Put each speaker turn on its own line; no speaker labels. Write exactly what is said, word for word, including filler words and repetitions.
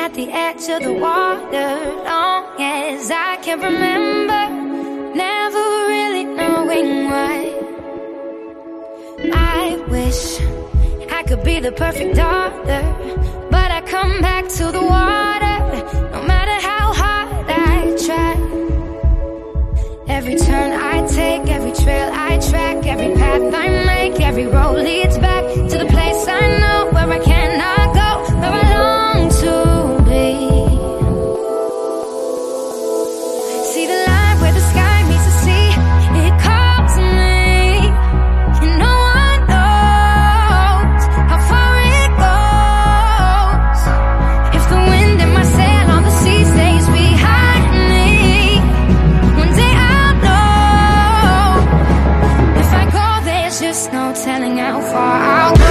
at the edge of the water, long as I can remember, never really knowing why. I wish I could be the perfect daughter, but I come back to the water, no matter how hard I try. Every turn I take, every trail I track, every path I make, every road leads back to the place I know, where I cannot go, where I long to be. See the line where the sky meets the sea, it calls me, and no one knows how far it goes. If the wind in my sail on the sea stays behind me, one day I'll know. If I go, there's just no telling how far I'll go.